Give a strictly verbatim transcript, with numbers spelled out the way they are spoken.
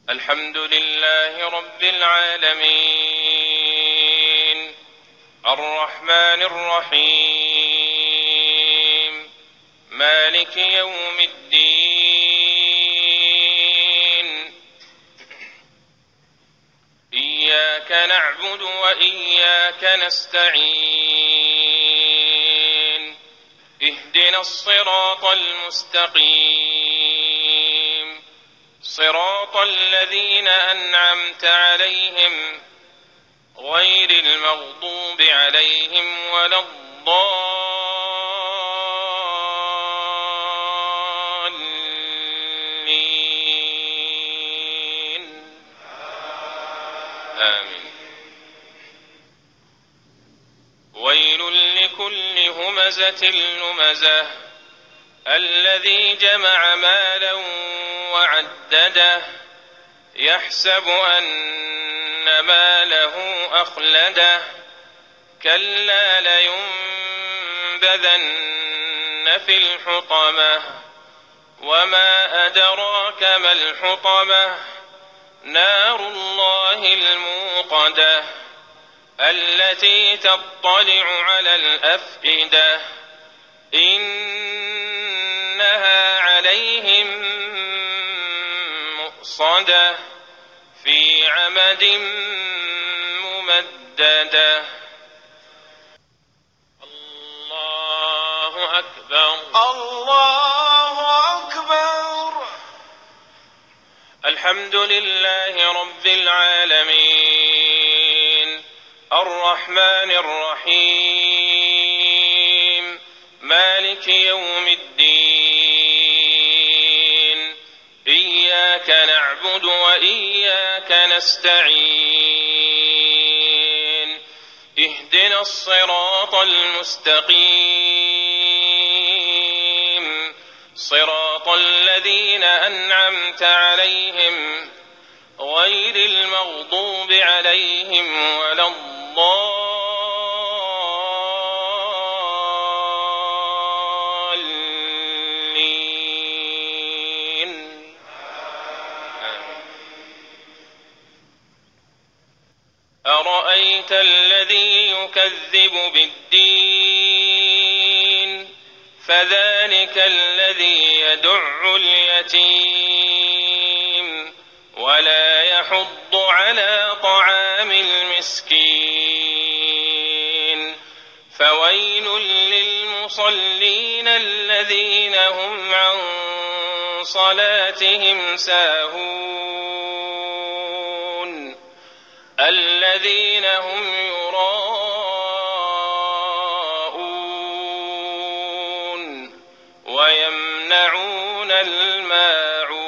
الحمد لله رب العالمين الرحمن الرحيم مالك يوم الدين إياك نعبد وإياك نستعين اهدنا الصراط المستقيم صراط الذين أنعمت عليهم غير المغضوب عليهم ولا الضالين آمين. ويل لكل همزة لمزة الذي جمع مالا وعدده يحسب أن ماله أخلده كلا لينبذن في الحطمة وما أدراك ما الحطمة نار الله الموقدة التي تطلع على الأفئدة إنها عليهم مؤصدة في عمد ممددة. الله أكبر الله أكبر. الحمد لله رب العالمين الرحمن الرحيم مالك يوم الدين إياك نعبد وإياك نستعين اهدنا الصراط المستقيم صراط الذين أنعمت عليهم غير المغضوب عليهم ولا الضالين. أرأيت الذي يكذب بالدين فذلك الذي يدع اليتيم ولا يحض على طعام المسكين فويل للمصلين الذين هم عن صلاتهم ساهون الذين هم يراءون ويمنعون الماعون.